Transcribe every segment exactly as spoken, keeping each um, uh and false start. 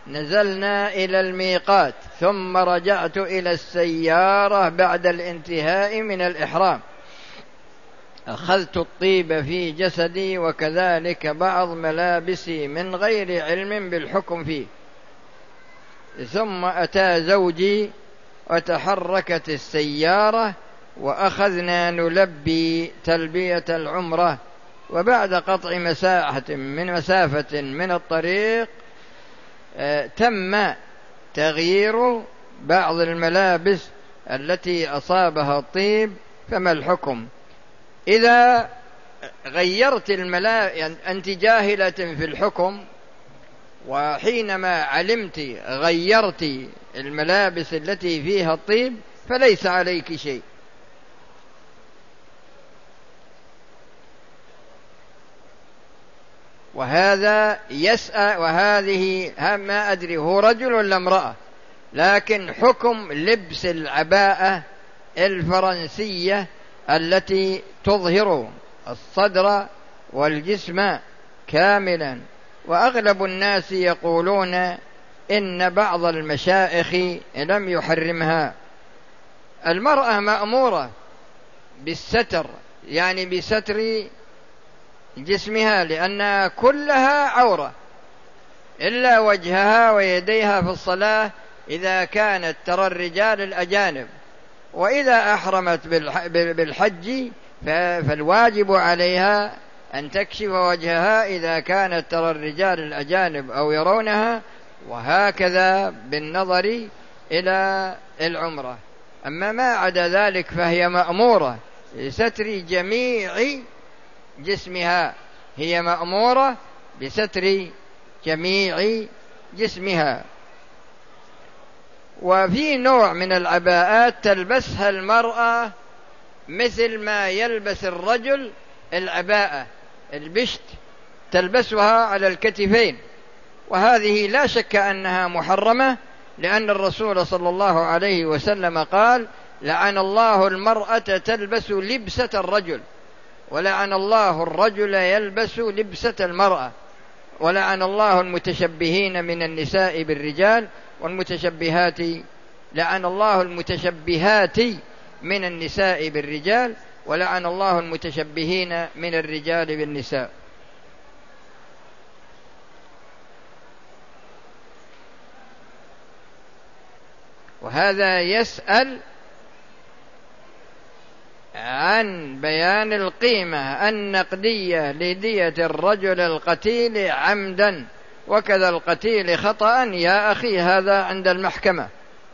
نزلنا إلى الميقات ثم رجعت إلى السيارة بعد الانتهاء من الإحرام، أخذت الطيب في جسدي وكذلك بعض ملابسي من غير علم بالحكم فيه. ثم أتى زوجي وتحركت السيارة وأخذنا نلبي تلبية العمرة، وبعد قطع مساحة من مسافة من الطريق تم تغيير بعض الملابس التي أصابها الطيب. فما الحكم إذا غيرت الملابس؟ يعني أنت جاهلة في الحكم، وحينما علمت غيرت الملابس التي فيها الطيب فليس عليك شيء. وهذا يسأل، وهذه ما أدري هو رجل ولا امرأة، لكن حكم لبس العباءة الفرنسية التي تظهر الصدر والجسم كاملا. وأغلب الناس يقولون إن بعض المشائخ لم يحرمها. المرأة مأمورة بالستر، يعني بستر جسمها، لأنها كلها عورة إلا وجهها ويديها في الصلاة إذا كانت ترى الرجال الأجانب. وإذا أحرمت بالحج فالواجب عليها أن تكشف وجهها إذا كانت ترى الرجال الأجانب أو يرونها، وهكذا بالنظر إلى العمرة. أما ما عدا ذلك فهي مأمورة بستر جميع جسمها، هي مأمورة بستر جميع جسمها. وفي نوع من العباءات تلبسها المرأة مثل ما يلبس الرجل العباءة البشت، تلبسها على الكتفين، وهذه لا شك أنها محرمة، لأن الرسول صلى الله عليه وسلم قال: لعن الله المرأة تلبس لبسة الرجل، ولعن الله الرجل يلبس لبسة المرأة، ولعن الله المتشبهين من النساء بالرجال والمتشبهات، لعن الله المتشبهات من النساء بالرجال، ولعن الله المتشبهين من الرجال بالنساء. وهذا يسأل عن بيان القيمة النقدية لدية الرجل القتيل عمدا وكذا القتيل خطأ. يا أخي هذا عند المحكمة.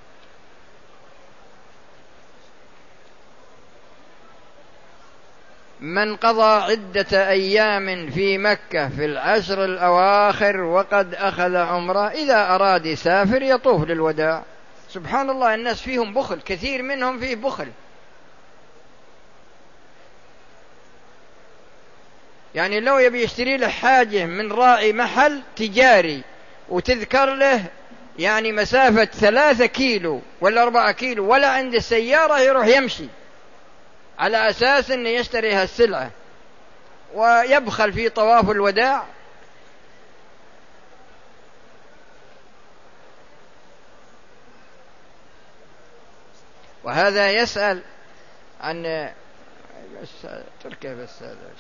من قضى عدة أيام في مكة في العشر الأواخر وقد أخذ عمره، إذا أراد يسافر يطوف للوداع. سبحان الله، الناس فيهم بخل، كثير منهم فيه بخل. يعني لو يبي يشتري له حاجة من راعي محل تجاري وتذكر له يعني مسافة ثلاثة كيلو ولا أربعة كيلو ولا عند السيارة، يروح يمشي على أساس أنه يشتري هالسلعة ويبخل في طواف الوداع. وهذا يسأل عن بس تركيا بس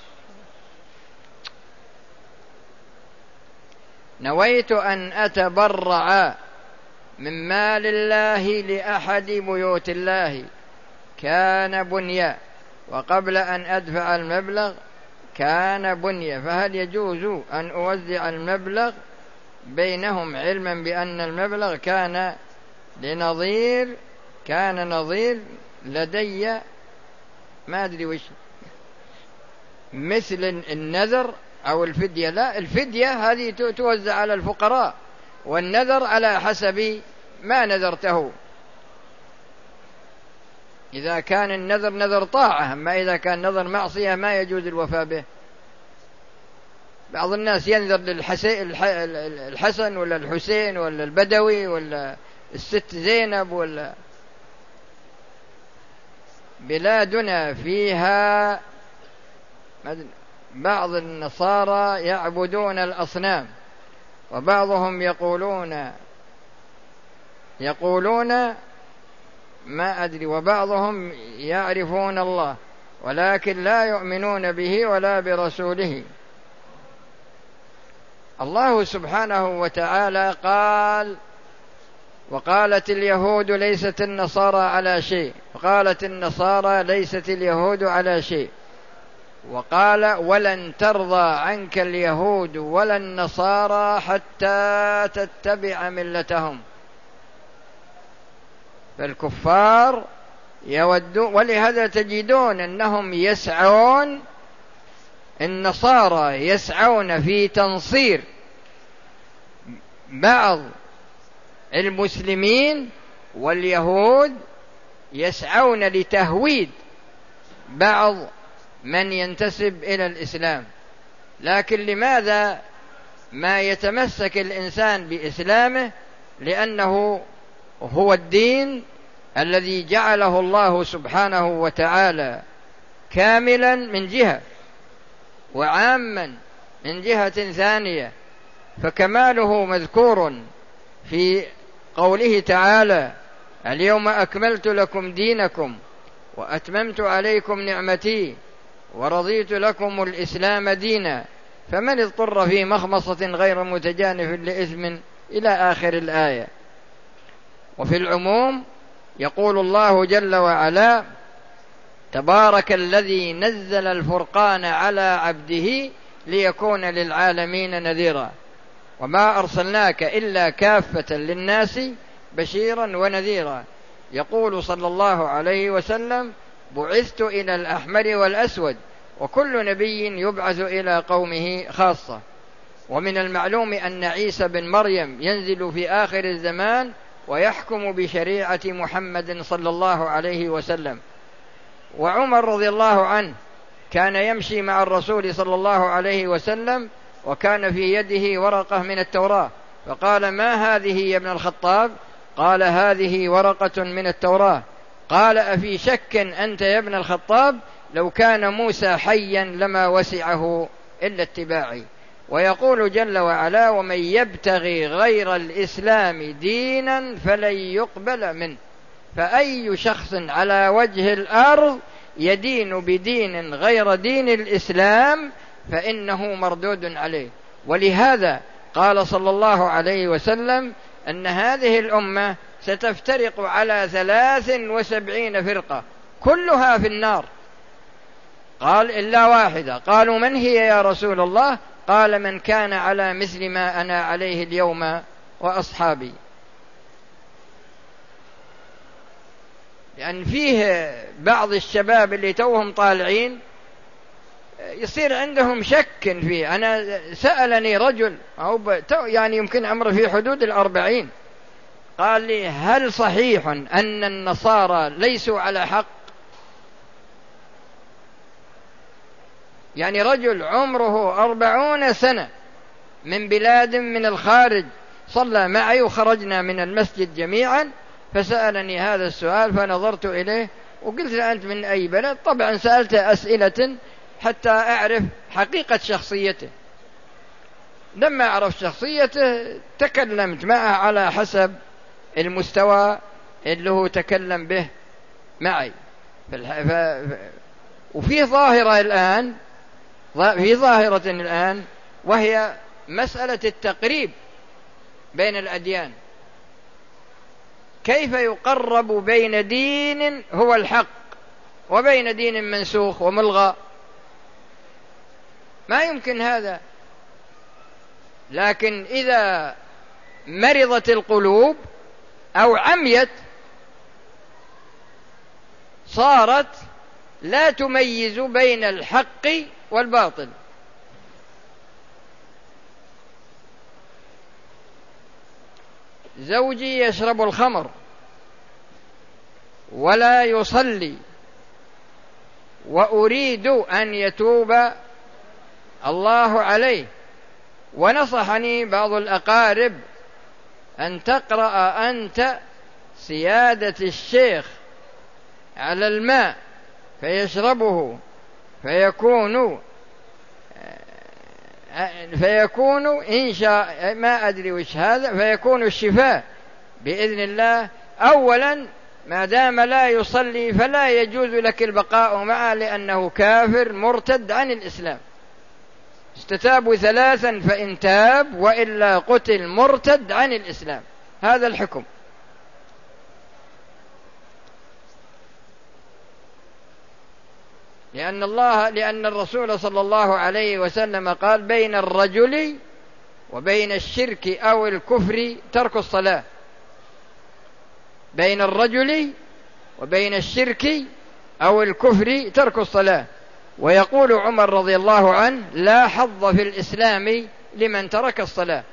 نويت أن أتبرع من مال الله لأحد بيوت الله كان بنيا، وقبل أن أدفع المبلغ كان بنيا، فهل يجوز أن أوزع المبلغ بينهم علما بأن المبلغ كان لنظير كان نظير لدي ما أدري وش مثل النذر أو الفدية؟ لا، الفدية هذه توزع على الفقراء، والنذر على حسب ما نذرته. إذا كان النذر نذر طاعة، أما إذا كان نذر معصية ما يجوز الوفاء به. بعض الناس ينذر للحسن ولا الحسين ولا البدوي ولا الست زينب ولا. بلادنا فيها بعض النصارى يعبدون الأصنام، وبعضهم يقولون يقولون ما أدري وبعضهم يعرفون الله ولكن لا يؤمنون به ولا برسوله. الله سبحانه وتعالى قال: وقالت اليهود ليست النصارى على شيء، وقالت النصارى ليست اليهود على شيء، وقال: ولن ترضى عنك اليهود ولا النصارى حتى تتبع ملتهم. فالكفار يودون، ولهذا تجدون أنهم يسعون، النصارى يسعون في تنصير بعض المسلمين، واليهود يسعون لتهويد بعض من ينتسب إلى الإسلام. لكن لماذا ما يتمسك الإنسان بإسلامه؟ لأنه هو الدين الذي جعله الله سبحانه وتعالى كاملا من جهة، وعاما من جهة ثانية. فكماله مذكور في قوله تعالى: اليوم أكملت لكم دينكم وأتممت عليكم نعمتي ورضيت لكم الإسلام دينا فمن اضطر في مخمصة غير متجانف لإثم إلى آخر الآية. وفي العموم يقول الله جل وعلا: تبارك الذي نزل الفرقان على عبده ليكون للعالمين نذيرا وما أرسلناك إلا كافة للناس بشيرا ونذيرا. يقول صلى الله عليه وسلم: بعثت إلى الأحمر والأسود، وكل نبي يبعث إلى قومه خاصة. ومن المعلوم أن عيسى بن مريم ينزل في آخر الزمان ويحكم بشريعة محمد صلى الله عليه وسلم. وعمر رضي الله عنه كان يمشي مع الرسول صلى الله عليه وسلم وكان في يده ورقة من التوراة، فقال: ما هذه يا ابن الخطاب؟ قال: هذه ورقة من التوراة. قال: أفي شك أنت يا ابن الخطاب؟ لو كان موسى حيا لما وسعه إلا اتباعي. ويقول جل وعلا: ومن يبتغي غير الإسلام دينا فلن يقبل منه. فأي شخص على وجه الأرض يدين بدين غير دين الإسلام فإنه مردود عليه. ولهذا قال صلى الله عليه وسلم أن هذه الأمة ستفترق على ثلاث وسبعين فرقة كلها في النار. قال: إلا واحدة. قالوا: من هي يا رسول الله؟ قال: من كان على مثل ما أنا عليه اليوم وأصحابي. لأن فيه بعض الشباب اللي توهم طالعين يصير عندهم شك فيه. أنا سألني رجل أو يعني يمكن عمره في حدود الأربعين، قال لي: هل صحيح أن النصارى ليسوا على حق؟ يعني رجل عمره أربعون سنة من بلاد من الخارج، صلى معي وخرجنا من المسجد جميعا، فسألني هذا السؤال فنظرت إليه وقلت له: أنت من أي بلد؟ طبعا سألته أسئلة حتى أعرف حقيقة شخصيته. لما أعرف شخصيته تكلمت معه على حسب المستوى اللي هو تكلم به معي. وفي ظاهرة الآن في ظاهرة الآن وهي مسألة التقريب بين الأديان. كيف يقرب بين دين هو الحق وبين دين منسوخ وملغى؟ ما يمكن هذا. لكن إذا مرضت القلوب أو عميت صارت لا تميز بين الحق والباطل. زوجي يشرب الخمر ولا يصلي وأريد أن يتوب الله عليه، ونصحني بعض الأقارب أن تقرأ أنت سيادة الشيخ على الماء فيشربه فيكون فيكون إن شاء ما أدري وش هذا، فيكون الشفاء بإذن الله. أولا ما دام لا يصلي فلا يجوز لك البقاء معه، لأنه كافر مرتد عن الإسلام. استتابوا ثلاثا فإن تاب وإلا قتل مرتد عن الإسلام. هذا الحكم. لأن الله لأن الرسول صلى الله عليه وسلم قال: بين الرجل وبين الشرك أو الكفر ترك الصلاة. بين الرجل وبين الشرك أو الكفر ترك الصلاة. ويقول عمر رضي الله عنه: لا حظ في الإسلام لمن ترك الصلاة.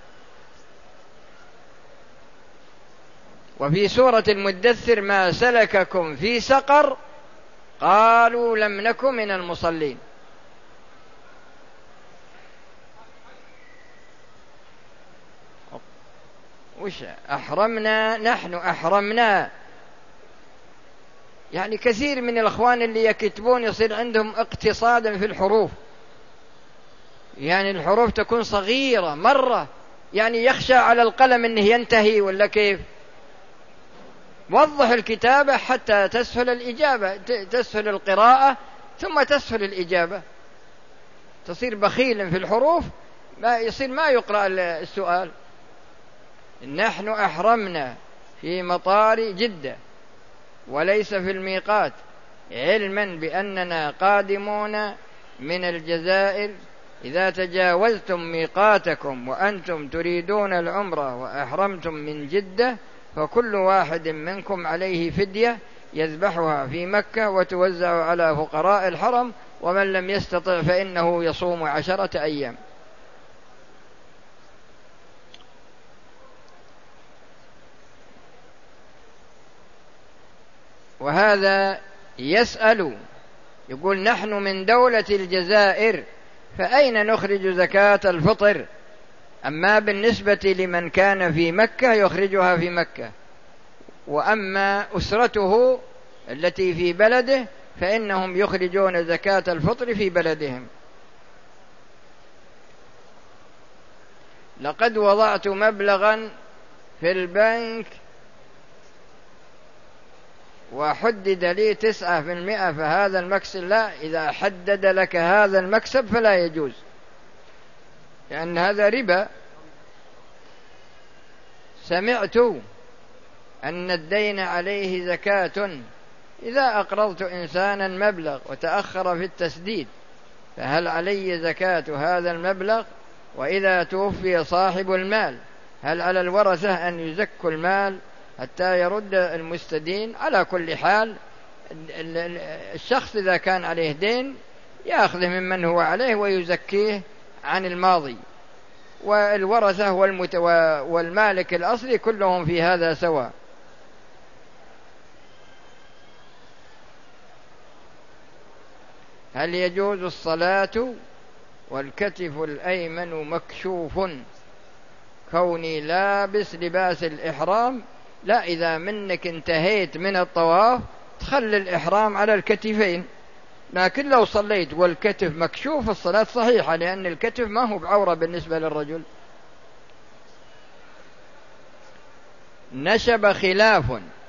وفي سورة المدثر: ما سلككم في سقر؟ قالوا لم نكن من المصلين. وش أحرمنا؟ نحن أحرمنا. يعني كثير من الأخوان اللي يكتبون يصير عندهم اقتصادا في الحروف، يعني الحروف تكون صغيرة مرة، يعني يخشى على القلم أنه ينتهي ولا كيف. وضح الكتابة حتى تسهل الإجابة، تسهل القراءة ثم تسهل الإجابة. تصير بخيلا في الحروف ما يصير ما يقرأ السؤال. نحن أحرمنا في مطار جدة وليس في الميقات، علما بأننا قادمون من الجزائر. إذا تجاوزتم ميقاتكم وأنتم تريدون العمرة وأحرمتم من جدة فكل واحد منكم عليه فدية يذبحها في مكة وتوزع على فقراء الحرم، ومن لم يستطع فإنه يصوم عشرة أيام. وهذا يسأل يقول: نحن من دولة الجزائر فأين نخرج زكاة الفطر؟ أما بالنسبة لمن كان في مكة يخرجها في مكة، وأما أسرته التي في بلده فإنهم يخرجون زكاة الفطر في بلدهم. لقد وضعت مبلغا في البنك وحدد لي تسعة في المئة، فهذا المكسب لا، إذا حدد لك هذا المكسب فلا يجوز، لأن هذا ربا. سمعت أن الدين عليه زكاة. إذا أقرضت إنسانا مبلغ وتأخر في التسديد فهل علي زكاة هذا المبلغ؟ وإذا توفي صاحب المال هل على الورثة أن يزكوا المال حتى يرد المستدين؟ على كل حال الشخص إذا كان عليه دين يأخذه ممن هو عليه ويزكيه عن الماضي، والورثة والمالك الأصلي كلهم في هذا سواء. هل يجوز الصلاة والكتف الأيمن مكشوف كوني لابس لباس الإحرام؟ لا، إذا منك انتهيت من الطواف تخلي الإحرام على الكتفين، لكن لو صليت والكتف مكشوف الصلاة صحيحة، لأن الكتف ما هو بعورة بالنسبة للرجل. نشب خلاف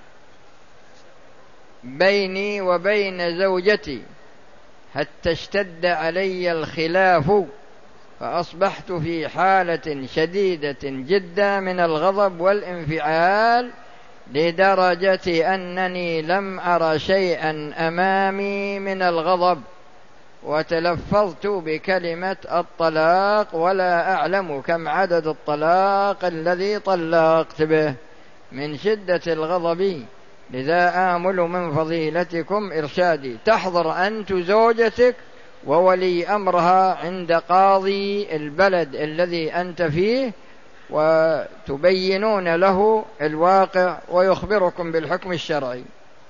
بيني وبين زوجتي حتى اشتد علي الخلاف، فأصبحت في حالة شديدة جدا من الغضب والانفعال لدرجة أنني لم أرى شيئا أمامي من الغضب، وتلفظت بكلمة الطلاق ولا أعلم كم عدد الطلاق الذي طلقت به من شدة الغضب، لذا آمل من فضيلتكم إرشادي. تحضر أنت زوجتك وولي أمرها عند قاضي البلد الذي أنت فيه وتبينون له الواقع ويخبركم بالحكم الشرعي.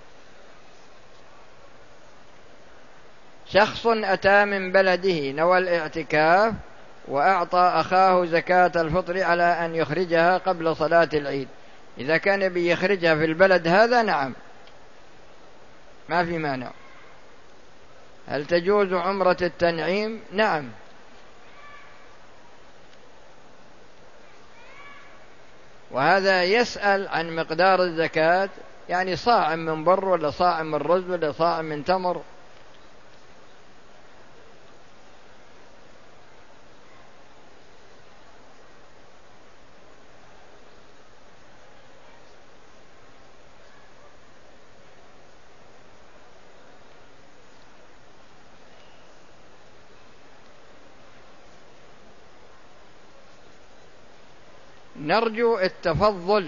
شخص أتى من بلده نوى الاعتكاف وأعطى أخاه زكاة الفطر على أن يخرجها قبل صلاة العيد. إذا كان بيخرجها في البلد هذا نعم ما في مانع. هل تجوز عمرة التنعيم؟ نعم وهذا يسأل عن مقدار الزكاة، يعني صاع من بر ولا صاع من رز ولا صاع من تمر. نرجو التفضل.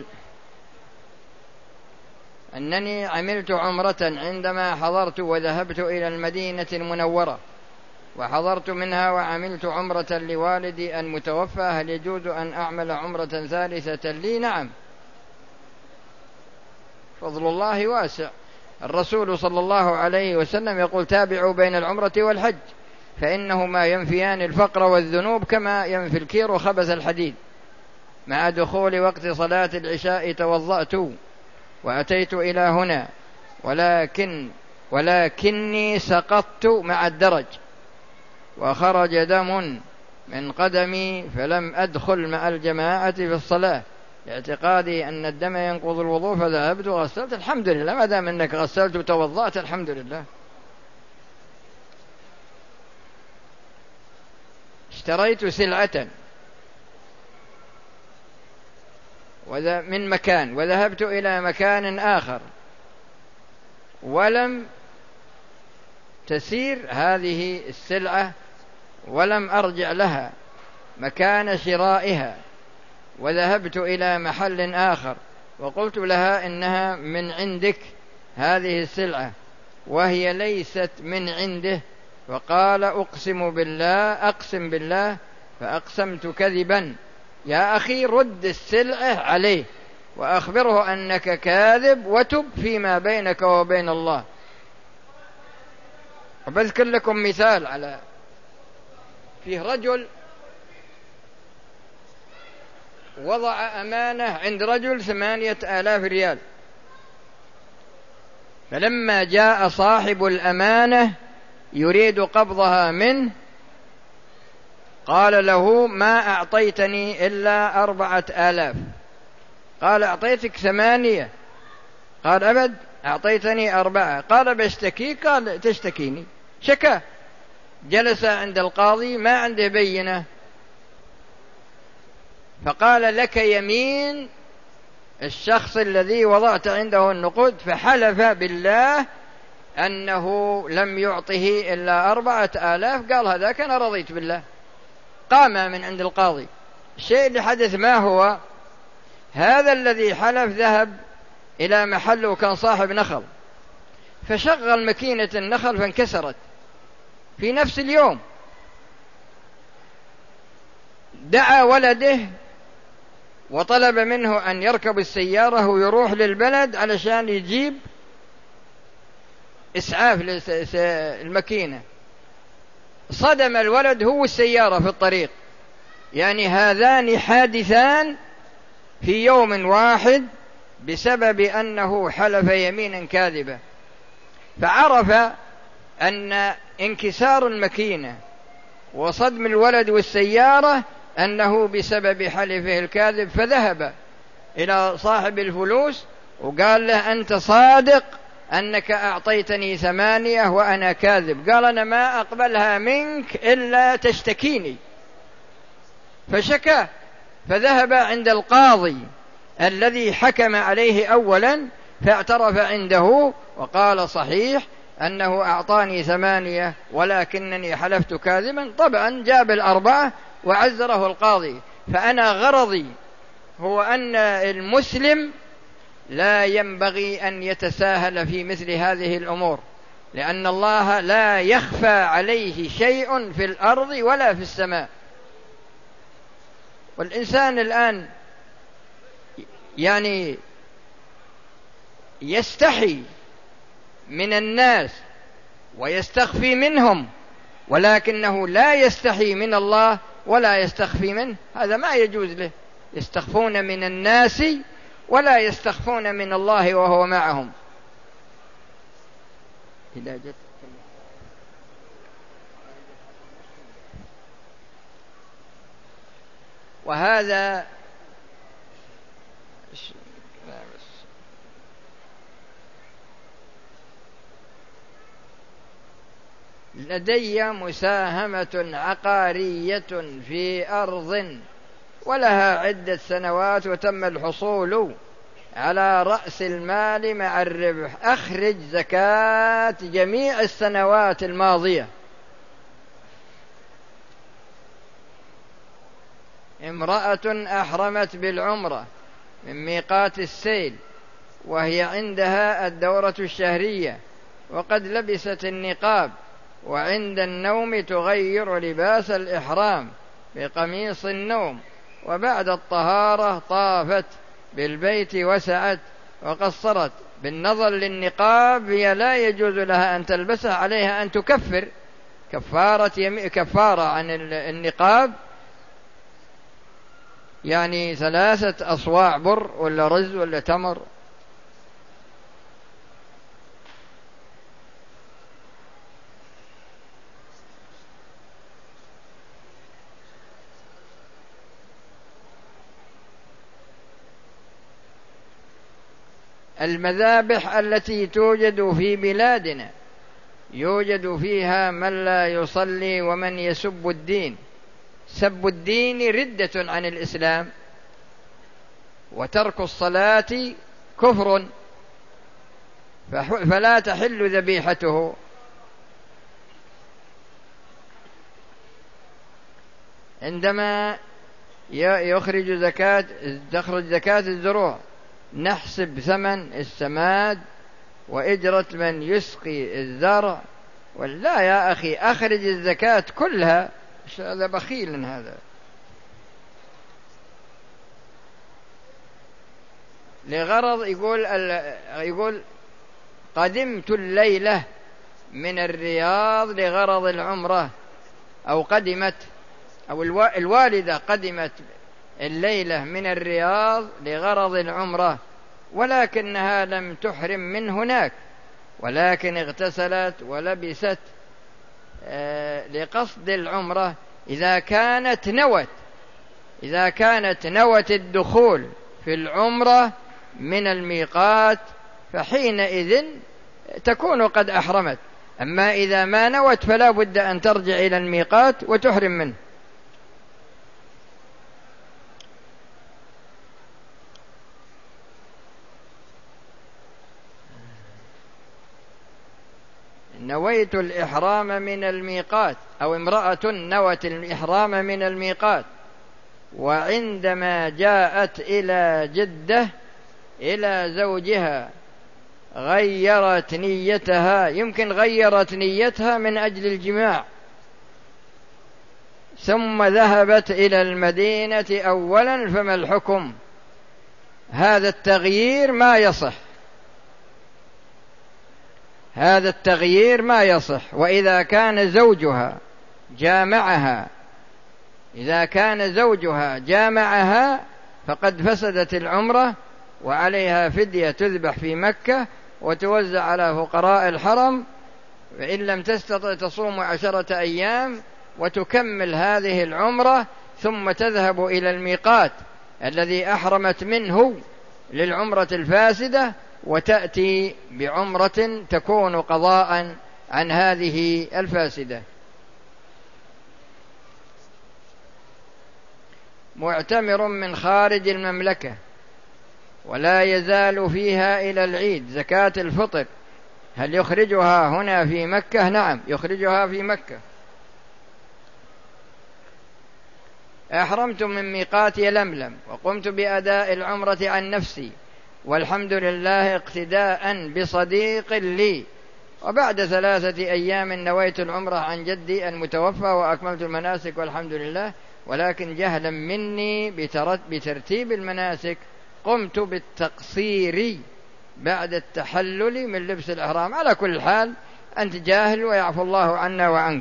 أنني عملت عمرة عندما حضرت وذهبت إلى المدينة المنورة، وحضرت منها وعملت عمرة لوالدي المتوفى، هل يجوز أن أعمل عمرة ثالثة لي؟ نعم، فضل الله واسع. الرسول صلى الله عليه وسلم يقول: تابعوا بين العمرة والحج فإنهما ينفيان الفقر والذنوب كما ينفي الكير خبث الحديد. مع دخول وقت صلاة العشاء توضأت وأتيت إلى هنا، ولكن ولكني سقطت مع الدرج وخرج دم من قدمي فلم أدخل مع الجماعة في الصلاة لاعتقادي أن الدم ينقض الوضوء، فذهبت وغسلت. الحمد لله، ما دام أنك غسلت وتوضأت الحمد لله. اشتريت سلعة من مكان وذهبت إلى مكان آخر ولم تسير هذه السلعة ولم أرجع لها مكان شرائها، وذهبت إلى محل آخر وقلت لها إنها من عندك هذه السلعة وهي ليست من عنده، وقال: أقسم بالله أقسم بالله، فأقسمت كذبا. يا أخي رد السلعة عليه وأخبره أنك كاذب وتب فيما بينك وبين الله. وبذكر لكم مثال على فيه رجل وضع أمانة عند رجل ثمانية آلاف ريال، فلما جاء صاحب الأمانة يريد قبضها منه قال له: ما أعطيتني إلا أربعة آلاف. قال: أعطيتك ثمانية. قال: أبد، أعطيتني أربعة. قال: بشتكيك. قال: تشتكيني. شكا، جلس عند القاضي ما عنده بينة، فقال: لك يمين الشخص الذي وضعت عنده النقود، فحلف بالله أنه لم يعطه إلا أربعة آلاف. قال: هذاك أنا رضيت بالله. قام من عند القاضي. الشيء اللي حدث ما هو؟ هذا الذي حلف ذهب إلى محله وكان صاحب نخل، فشغل ماكينة النخل فانكسرت في نفس اليوم. دعا ولده وطلب منه أن يركب السيارة ويروح للبلد علشان يجيب إسعاف للماكينة. صدم الولد هو السيارة في الطريق، يعني هذان حادثان في يوم واحد بسبب أنه حلف يمينا كاذبة. فعرف أن انكسار الماكينة وصدم الولد والسيارة أنه بسبب حلفه الكاذب، فذهب إلى صاحب الفلوس وقال له: أنت صادق أنك أعطيتني ثمانية وأنا كاذب. قال: أنا ما أقبلها منك إلا تشتكيني. فشكى، فذهب عند القاضي الذي حكم عليه أولا فاعترف عنده وقال: صحيح أنه أعطاني ثمانية ولكنني حلفت كاذبا. طبعا جاب الأربعة وعزره القاضي. فأنا غرضي هو أن المسلم لا ينبغي أن يتساهل في مثل هذه الأمور، لأن الله لا يخفى عليه شيء في الأرض ولا في السماء. والإنسان الآن يعني يستحي من الناس ويستخفي منهم، ولكنه لا يستحي من الله ولا يستخفي منه. هذا ما يجوز له. يستخفون من الناس ولا يستخفون من الله وهو معهم. وهذا لدي مساهمة عقارية في أرض ولها عدة سنوات وتم الحصول على رأس المال مع الربح، أخرج زكاة جميع السنوات الماضية. امرأة أحرمت بالعمرة من ميقات السيل وهي عندها الدورة الشهرية وقد لبست النقاب، وعند النوم تغير لباس الإحرام بقميص النوم، وبعد الطهارة طافت بالبيت وسعت وقصرت. بالنظر للنقاب هي لا يجوز لها أن تلبسه، عليها أن تكفر كفارة, يمي كفارة عن النقاب، يعني ثلاثة أصواع بر ولا رز ولا تمر. المذابح التي توجد في بلادنا يوجد فيها من لا يصلي ومن يسب الدين. سب الدين ردة عن الإسلام، وترك الصلاة كفر، فلا تحل ذبيحته. عندما يخرج زكاة تخرج زكاة الزروع نحسب ثمن السماد وإجرة من يسقي الزرع، ولا يا أخي أخرج الزكاة كلها. هذا بخيل هذا. لغرض يقول يقول قدمت الليلة من الرياض لغرض العمرة، أو قدمت أو الوالدة قدمت الليلة من الرياض لغرض العمرة، ولكنها لم تحرم من هناك، ولكن اغتسلت ولبست لقصد العمرة. إذا كانت نوت إذا كانت نوت الدخول في العمرة من الميقات فحينئذ تكون قد أحرمت. أما إذا ما نوت فلا بد أن ترجع إلى الميقات وتحرم منه. نويت الإحرام من الميقات، أو امرأة نوت الإحرام من الميقات وعندما جاءت إلى جدة إلى زوجها غيرت نيتها، يمكن غيرت نيتها من أجل الجماع، ثم ذهبت إلى المدينة أولا، فما الحكم؟ هذا التغيير ما يصح هذا التغيير ما يصح. وإذا كان زوجها جامعها إذا كان زوجها جامعها فقد فسدت العمرة، وعليها فدية تذبح في مكة وتوزع على فقراء الحرم، وإن لم تستطع تصوم عشرة أيام وتكمل هذه العمرة، ثم تذهب إلى الميقات الذي أحرمت منه للعمرة الفاسدة، وتأتي بعمرة تكون قضاء عن هذه الفاسدة. معتمر من خارج المملكة ولا يزال فيها إلى العيد، زكاة الفطر هل يخرجها هنا في مكة؟ نعم، يخرجها في مكة. أحرمت من ميقات يلملم وقمت بأداء العمرة عن نفسي والحمد لله اقتداء بصديق لي، وبعد ثلاثة أيام نويت العمرة عن جدي المتوفى وأكملت المناسك والحمد لله، ولكن جهلا مني بترتيب المناسك قمت بالتقصير بعد التحلل من لبس الإحرام. على كل حال أنت جاهل ويعفو الله عنا وعنك.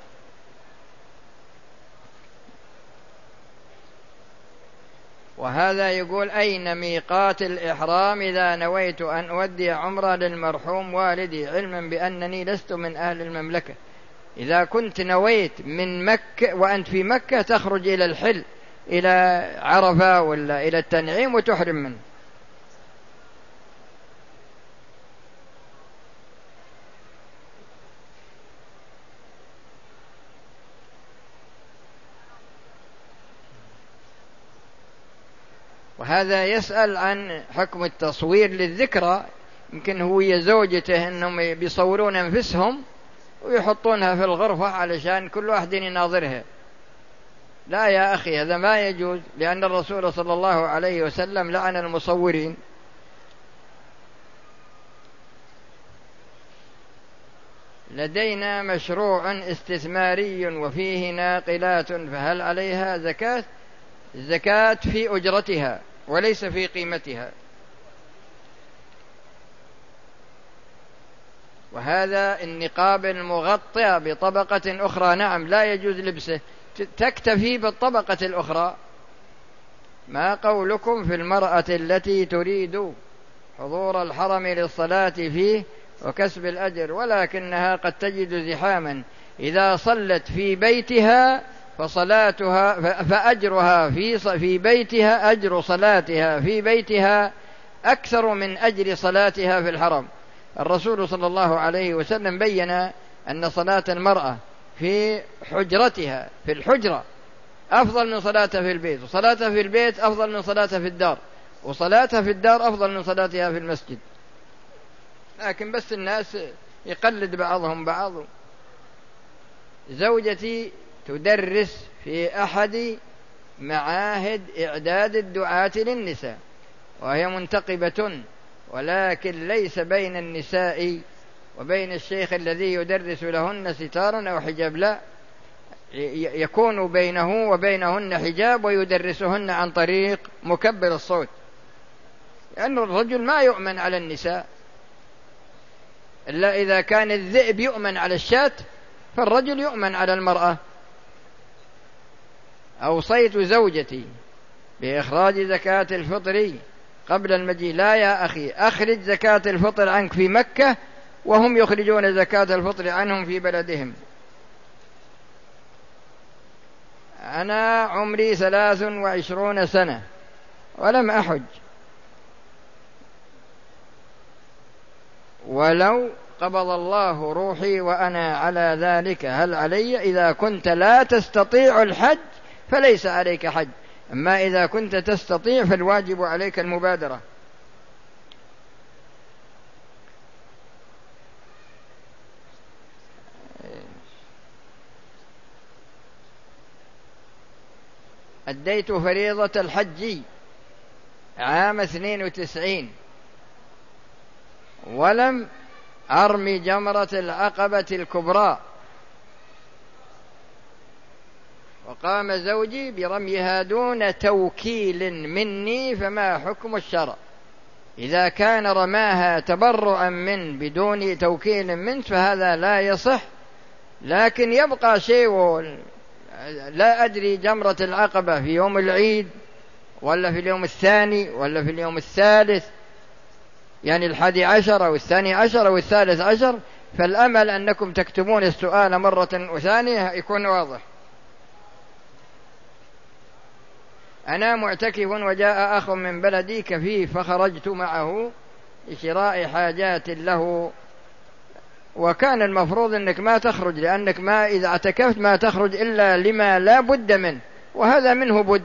وهذا يقول أين ميقات الإحرام إذا نويت أن أودي عمرة للمرحوم والدي علما بأنني لست من أهل المملكة؟ إذا كنت نويت من مكة وأنت في مكة تخرج إلى الحل إلى عرفة ولا إلى التنعيم وتحرم منه. وهذا يسأل عن حكم التصوير للذكرى، يمكن هو يا زوجته أنهم بيصورون أنفسهم ويحطونها في الغرفة علشان كل واحد يناظرها. لا يا أخي، هذا ما يجوز، لأن الرسول صلى الله عليه وسلم لعن المصورين. لدينا مشروع استثماري وفيه ناقلات، فهل عليها زكاة؟ الزكاة في أجرتها وليس في قيمتها. وهذا النقاب المغطى بطبقة أخرى نعم لا يجوز لبسه، تكتفي بالطبقة الأخرى. ما قولكم في المرأة التي تريد حضور الحرم للصلاة فيه وكسب الأجر، ولكنها قد تجد زحاما، إذا صلت في بيتها فصلاتها فأجرها في في بيتها أجر صلاتها في بيتها أكثر من أجر صلاتها في الحرم. الرسول صلى الله عليه وسلم بين أن صلاة المرأة في حجرتها في الحجرة أفضل من صلاتها في البيت، وصلاتها في البيت أفضل من صلاتها في الدار، وصلاتها في الدار أفضل من صلاتها في المسجد. لكن بس الناس يقلد بعضهم بعض. زوجتي تدرس في أحد معاهد إعداد الدعاة للنساء، وهي منتقبة، ولكن ليس بين النساء وبين الشيخ الذي يدرس لهن ستار أو حجاب، لا، يكون بينه وبينهن حجاب ويدرسهن عن طريق مكبر الصوت، لأن الرجل ما يؤمن على النساء إلا إذا كان الذئب يؤمن على الشاة، فالرجل يؤمن على المرأة. أوصيت زوجتي بإخراج زكاة الفطر قبل المجيء. لا يا أخي، أخرج زكاة الفطر عنك في مكة وهم يخرجون زكاة الفطر عنهم في بلدهم. أنا عمري ثلاث وعشرون سنة ولم أحج، ولو قبض الله روحي وأنا على ذلك هل علي؟ إذا كنت لا تستطيع الحج فليس عليك حج، أما إذا كنت تستطيع فالواجب عليك المبادرة. أديت فريضة الحج عام اثنين وتسعين ولم أرمي جمرة العقبة الكبرى، وقام زوجي برميها دون توكيل مني، فما حكم الشرع؟ إذا كان رماها تبرعا من بدون توكيل منه فهذا لا يصح، لكن يبقى شيء، لا أدري جمرة العقبة في يوم العيد ولا في اليوم الثاني ولا في اليوم الثالث، يعني الحادي عشر أو الثاني عشر أو الثالث عشر، فالأمل أنكم تكتبون السؤال مرة وثانية يكون واضح. أنا معتكف وجاء أخ من بلدي كفيف فخرجت معه لشراء حاجات له، وكان المفروض أنك ما تخرج، لأنك ما إذا اعتكفت ما تخرج إلا لما لا بد منه، وهذا منه بد.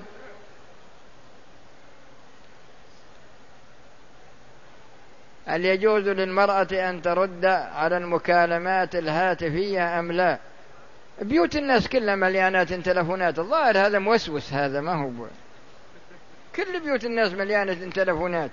هل يجوز للمرأة أن ترد على المكالمات الهاتفية أم لا؟ بيوت الناس كلها مليانات تلفونات، الظاهر هذا موسوس، هذا ما هو بو. كل بيوت الناس مليانة تلفونات.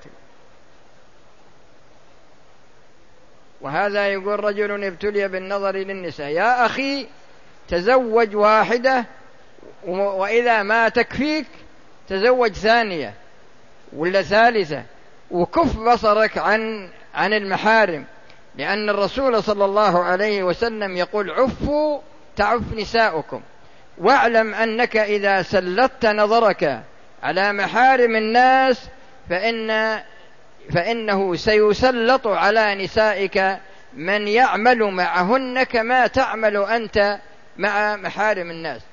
وهذا يقول رجل ابتلي بالنظر للنساء. يا أخي تزوج واحدة، وإذا ما تكفيك تزوج ثانية ولا ثالثة، وكف بصرك عن عن المحارم، لأن الرسول صلى الله عليه وسلم يقول عفوا تعف نساؤكم، واعلم أنك إذا سلطت نظرك على محارم الناس فإن فإنه سيسلط على نسائك من يعمل معهن كما تعمل أنت مع محارم الناس.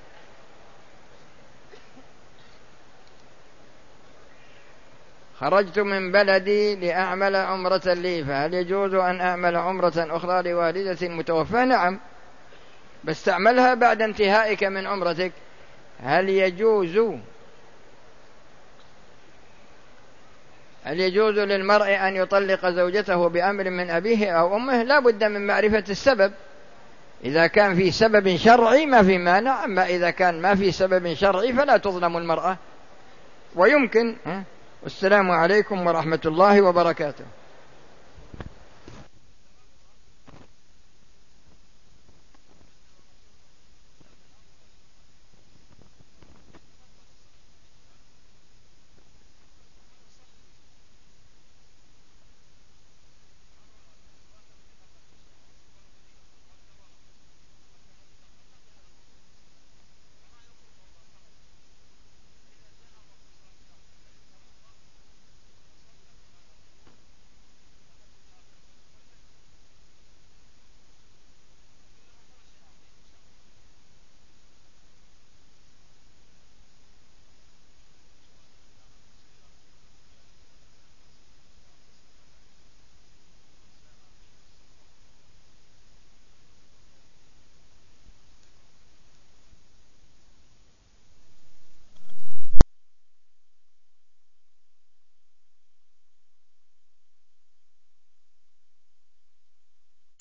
خرجت من بلدي لأعمل عمرة لي، فهل يجوز أن أعمل عمرة أخرى لوالدة متوفاة؟ نعم، بس تعملها بعد انتهائك من عمرتك. هل يجوز هل يجوز للمرء أن يطلق زوجته بأمر من أبيه أو أمه؟ لا بد من معرفة السبب. إذا كان في سبب شرعي ما في مانع، أما إذا كان ما في سبب شرعي فلا تظلم المرأة. ويمكن. والسلام عليكم ورحمة الله وبركاته.